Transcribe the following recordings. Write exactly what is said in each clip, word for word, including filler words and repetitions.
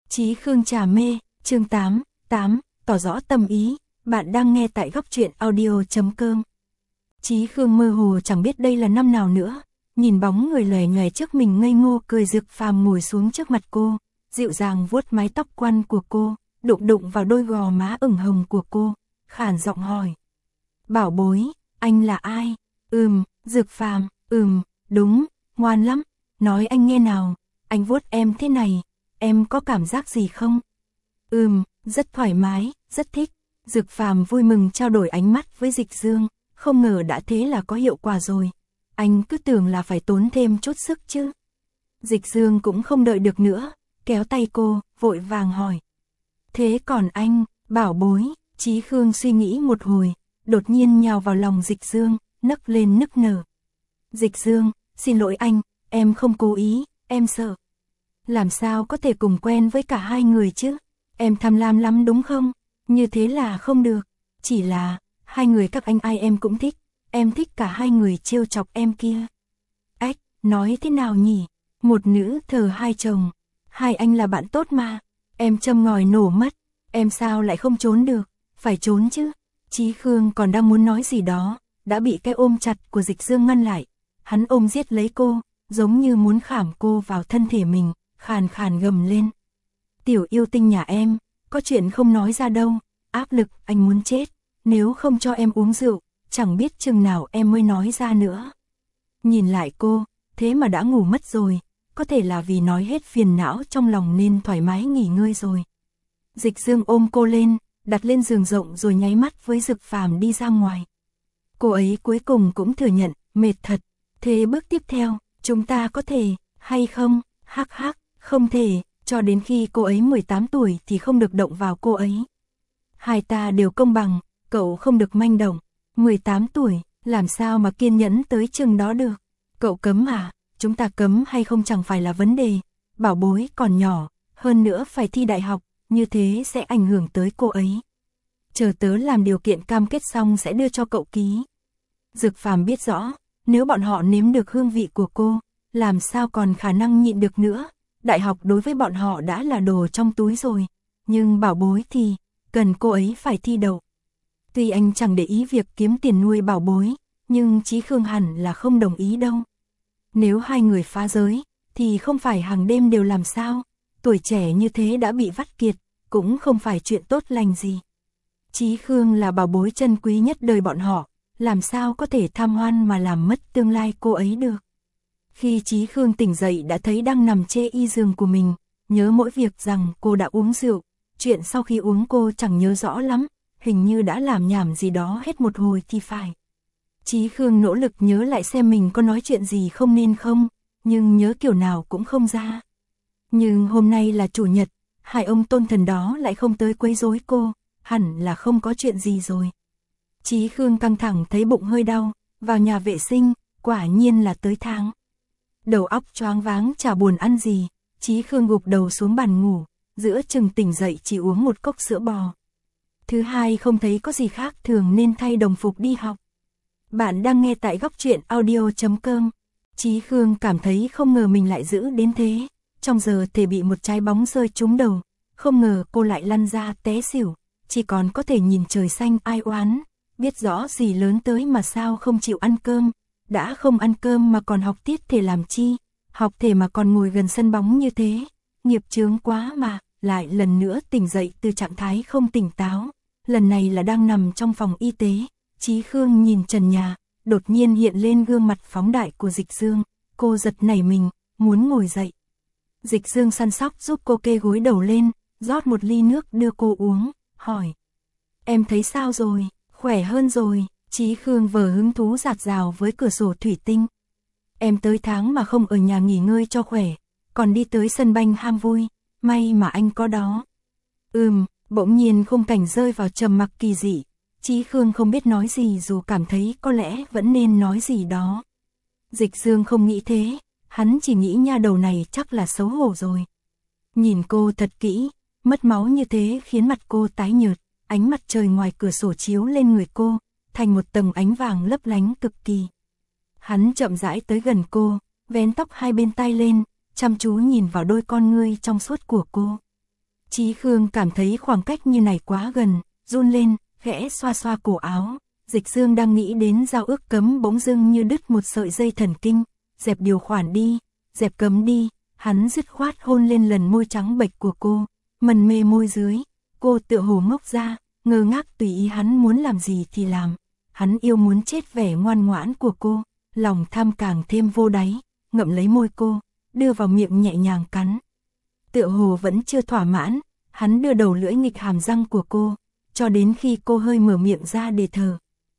Chí Khương trà mê, chương tám, tám, tỏ rõ tâm ý, bạn đang nghe tại góc truyện audio chấm com. Chí Khương mơ hồ chẳng biết đây là năm nào nữa, nhìn bóng người lòe nhòe trước mình ngây ngô cười Dực Phàm ngồi xuống trước mặt cô, dịu dàng vuốt mái tóc quăn của cô, đụng đụng vào đôi gò má ửng hồng của cô, khàn giọng hỏi. Bảo bối, anh là ai? Ừm, Dực Phàm, ừm, đúng, ngoan lắm, nói anh nghe nào, anh vuốt em thế này, em có cảm giác gì không? Ừm, rất thoải mái, rất thích. Dực Phàm vui mừng trao đổi ánh mắt với Dịch Dương, không ngờ đã thế là có hiệu quả rồi. Anh cứ tưởng là phải tốn thêm chút sức chứ. Dịch Dương cũng không đợi được nữa, kéo tay cô, vội vàng hỏi. Thế còn anh, bảo bối, Chí Khương suy nghĩ một hồi, đột nhiên nhào vào lòng Dịch Dương, nấc lên nức nở. Dịch Dương, xin lỗi anh, em không cố ý, em sợ. Làm sao có thể cùng quen với cả hai người chứ? Em tham lam lắm đúng không? Như thế là không được. Chỉ là, hai người các anh ai em cũng thích. Em thích cả hai người trêu chọc em kia. Ách, nói thế nào nhỉ? Một nữ thờ hai chồng. Hai anh là bạn tốt mà. Em châm ngòi nổ mất. Em sao lại không trốn được? Phải trốn chứ. Chí Khương còn đang muốn nói gì đó, đã bị cái ôm chặt của Dịch Dương ngăn lại. Hắn ôm giết lấy cô, giống như muốn khảm cô vào thân thể mình, khàn khàn gầm lên. Tiểu yêu tinh nhà em, có chuyện không nói ra đâu, áp lực anh muốn chết, nếu không cho em uống rượu, chẳng biết chừng nào em mới nói ra nữa. Nhìn lại cô, thế mà đã ngủ mất rồi, có thể là vì nói hết phiền não trong lòng nên thoải mái nghỉ ngơi rồi. Dịch Dương ôm cô lên, đặt lên giường rộng rồi nháy mắt với Dực Phàm đi ra ngoài. Cô ấy cuối cùng cũng thừa nhận, mệt thật, thế bước tiếp theo, chúng ta có thể, hay không, hắc hắc, không thể. Cho đến khi cô ấy mười tám tuổi thì không được động vào cô ấy. Hai ta đều công bằng, cậu không được manh động. mười tám tuổi, làm sao mà kiên nhẫn tới chừng đó được? Cậu cấm à? Chúng ta cấm hay không chẳng phải là vấn đề. Bảo bối còn nhỏ, hơn nữa phải thi đại học, như thế sẽ ảnh hưởng tới cô ấy. Chờ tớ làm điều kiện cam kết xong sẽ đưa cho cậu ký. Dực Phàm biết rõ, nếu bọn họ nếm được hương vị của cô, làm sao còn khả năng nhịn được nữa. Đại học đối với bọn họ đã là đồ trong túi rồi, nhưng bảo bối thì, cần cô ấy phải thi đậu. Tuy anh chẳng để ý việc kiếm tiền nuôi bảo bối, nhưng Chí Khương hẳn là không đồng ý đâu. Nếu hai người phá giới, thì không phải hàng đêm đều làm sao, tuổi trẻ như thế đã bị vắt kiệt, cũng không phải chuyện tốt lành gì. Chí Khương là bảo bối chân quý nhất đời bọn họ, làm sao có thể tham hoan mà làm mất tương lai cô ấy được. Khi Chí Khương tỉnh dậy đã thấy đang nằm chê y giường của mình, nhớ mỗi việc rằng cô đã uống rượu, chuyện sau khi uống cô chẳng nhớ rõ lắm, hình như đã làm nhảm gì đó hết một hồi thì phải. Chí Khương nỗ lực nhớ lại xem mình có nói chuyện gì không nên không, nhưng nhớ kiểu nào cũng không ra. Nhưng hôm nay là chủ nhật, hai ông tôn thần đó lại không tới quấy rối cô, hẳn là không có chuyện gì rồi. Chí Khương căng thẳng thấy bụng hơi đau, vào nhà vệ sinh, quả nhiên là tới tháng. Đầu óc choáng váng chả buồn ăn gì, Chí Khương gục đầu xuống bàn ngủ, giữa chừng tỉnh dậy chỉ uống một cốc sữa bò. Thứ hai không thấy có gì khác thường nên thay đồng phục đi học. Bạn đang nghe tại góc truyện audio chấm com. Chí Khương cảm thấy không ngờ mình lại giữ đến thế, trong giờ thể bị một trái bóng rơi trúng đầu, không ngờ cô lại lăn ra té xỉu, chỉ còn có thể nhìn trời xanh ai oán, biết rõ gì lớn tới mà sao không chịu ăn cơm. Đã không ăn cơm mà còn học tiết thể làm chi, học thể mà còn ngồi gần sân bóng như thế, nghiệp chướng quá mà, lại lần nữa tỉnh dậy từ trạng thái không tỉnh táo, lần này là đang nằm trong phòng y tế. Chí Khương nhìn trần nhà, đột nhiên hiện lên gương mặt phóng đại của Dịch Dương, cô giật nảy mình, muốn ngồi dậy. Dịch Dương săn sóc giúp cô kê gối đầu lên, rót một ly nước đưa cô uống, hỏi. Em thấy sao rồi, khỏe hơn rồi? Chí Khương vờ hứng thú rạt rào với cửa sổ thủy tinh. Em tới tháng mà không ở nhà nghỉ ngơi cho khỏe, còn đi tới sân banh ham vui, may mà anh có đó. Ừm, bỗng nhiên khung cảnh rơi vào trầm mặc kỳ dị. Chí Khương không biết nói gì dù cảm thấy có lẽ vẫn nên nói gì đó. Dịch Dương không nghĩ thế, hắn chỉ nghĩ nha đầu này chắc là xấu hổ rồi. Nhìn cô thật kỹ, mất máu như thế khiến mặt cô tái nhợt, ánh mặt trời ngoài cửa sổ chiếu lên người cô, thành một tầng ánh vàng lấp lánh cực kỳ. Hắn chậm rãi tới gần cô, vén tóc hai bên tai lên, chăm chú nhìn vào đôi con ngươi trong suốt của cô. Chí Khương cảm thấy khoảng cách như này quá gần, run lên, khẽ xoa xoa cổ áo. Dịch Dương đang nghĩ đến giao ước cấm bỗng dưng như đứt một sợi dây thần kinh, dẹp điều khoản đi, dẹp cấm đi, hắn dứt khoát hôn lên lần môi trắng bệch của cô, mần mê môi dưới, cô tựa hồ ngốc ra, ngơ ngác tùy ý hắn muốn làm gì thì làm. Hắn yêu muốn chết vẻ ngoan ngoãn của cô, lòng tham càng thêm vô đáy, ngậm lấy môi cô, đưa vào miệng nhẹ nhàng cắn. Tựa hồ vẫn chưa thỏa mãn, hắn đưa đầu lưỡi nghịch hàm răng của cô, cho đến khi cô hơi mở miệng ra để thở.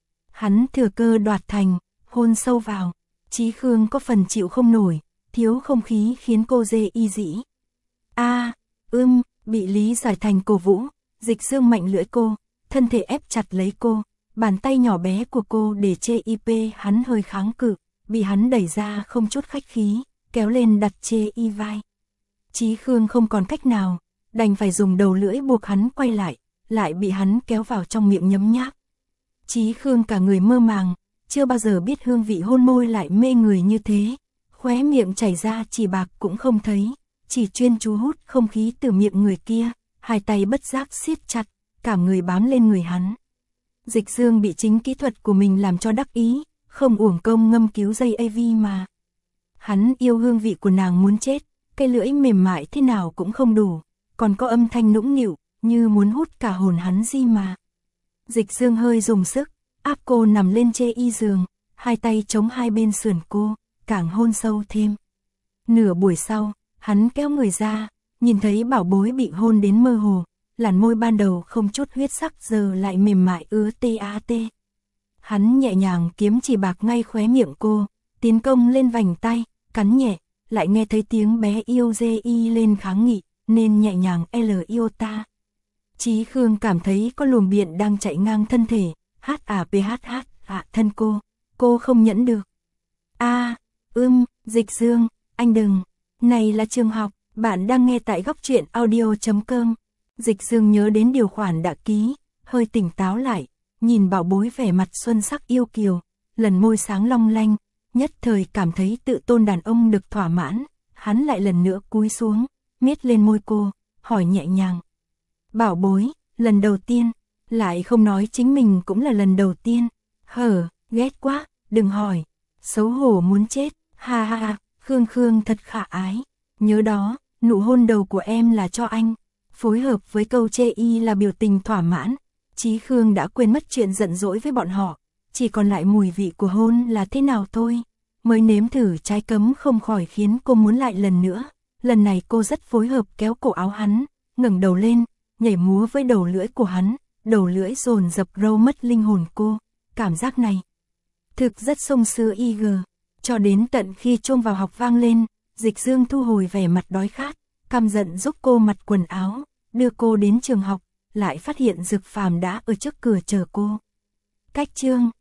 Hắn thừa cơ đoạt thành, hôn sâu vào. Chí Khương có phần chịu không nổi, thiếu không khí khiến cô dê y dĩ. A, à, ưm, bị lý giải thành cổ vũ, Dịch Dương mạnh lưỡi cô, thân thể ép chặt lấy cô, bàn tay nhỏ bé của cô để chê ip hắn hơi kháng cự, bị hắn đẩy ra không chút khách khí, kéo lên đặt chê y vai. Chí Khương không còn cách nào, đành phải dùng đầu lưỡi buộc hắn quay lại, lại bị hắn kéo vào trong miệng nhấm nháp. Chí Khương cả người mơ màng, chưa bao giờ biết hương vị hôn môi lại mê người như thế, khóe miệng chảy ra chỉ bạc cũng không thấy, chỉ chuyên chú hút không khí từ miệng người kia, hai tay bất giác siết chặt, cả người bám lên người hắn. Dịch Dương bị chính kỹ thuật của mình làm cho đắc ý, không uổng công ngâm cứu dây a vê mà. Hắn yêu hương vị của nàng muốn chết, cây lưỡi mềm mại thế nào cũng không đủ, còn có âm thanh nũng nịu, như muốn hút cả hồn hắn gì mà. Dịch Dương hơi dùng sức, áp cô nằm lên chê y giường, hai tay chống hai bên sườn cô, càng hôn sâu thêm. Nửa buổi sau, hắn kéo người ra, nhìn thấy bảo bối bị hôn đến mơ hồ, làn môi ban đầu không chút huyết sắc giờ lại mềm mại ứa tê á tê. Hắn nhẹ nhàng kiếm chỉ bạc ngay khóe miệng cô, tiến công lên vành tay, cắn nhẹ, lại nghe thấy tiếng bé yêu dê y lên kháng nghị, nên nhẹ nhàng L yêu ta. Chí Khương cảm thấy có luồng điện đang chạy ngang thân thể, hát à p hát hát hạ thân cô, cô không nhẫn được. A, à, ưm, Dịch Dương, anh đừng, này là trường học, bạn đang nghe tại góc truyện audio chấm com. Dịch Dương nhớ đến điều khoản đã ký, hơi tỉnh táo lại, nhìn bảo bối vẻ mặt xuân sắc yêu kiều, lần môi sáng long lanh, nhất thời cảm thấy tự tôn đàn ông được thỏa mãn, hắn lại lần nữa cúi xuống, miết lên môi cô, hỏi nhẹ nhàng. Bảo bối, lần đầu tiên, lại không nói chính mình cũng là lần đầu tiên, hở, ghét quá, đừng hỏi, xấu hổ muốn chết, ha ha ha, Khương Khương thật khả ái, nhớ đó, nụ hôn đầu của em là cho anh, phối hợp với câu chê y là biểu tình thỏa mãn, Chí Khương đã quên mất chuyện giận dỗi với bọn họ, chỉ còn lại mùi vị của hôn là thế nào thôi, mới nếm thử trái cấm không khỏi khiến cô muốn lại lần nữa, lần này cô rất phối hợp kéo cổ áo hắn, ngẩng đầu lên, nhảy múa với đầu lưỡi của hắn, đầu lưỡi dồn dập râu mất linh hồn cô, cảm giác này thực rất sông xưa y gờ, cho đến tận khi chuông vào học vang lên, Dịch Dương thu hồi vẻ mặt đói khát, căm giận giúp cô mặc quần áo, đưa cô đến trường học, lại phát hiện Dực Phàm đã ở trước cửa chờ cô. Cách chương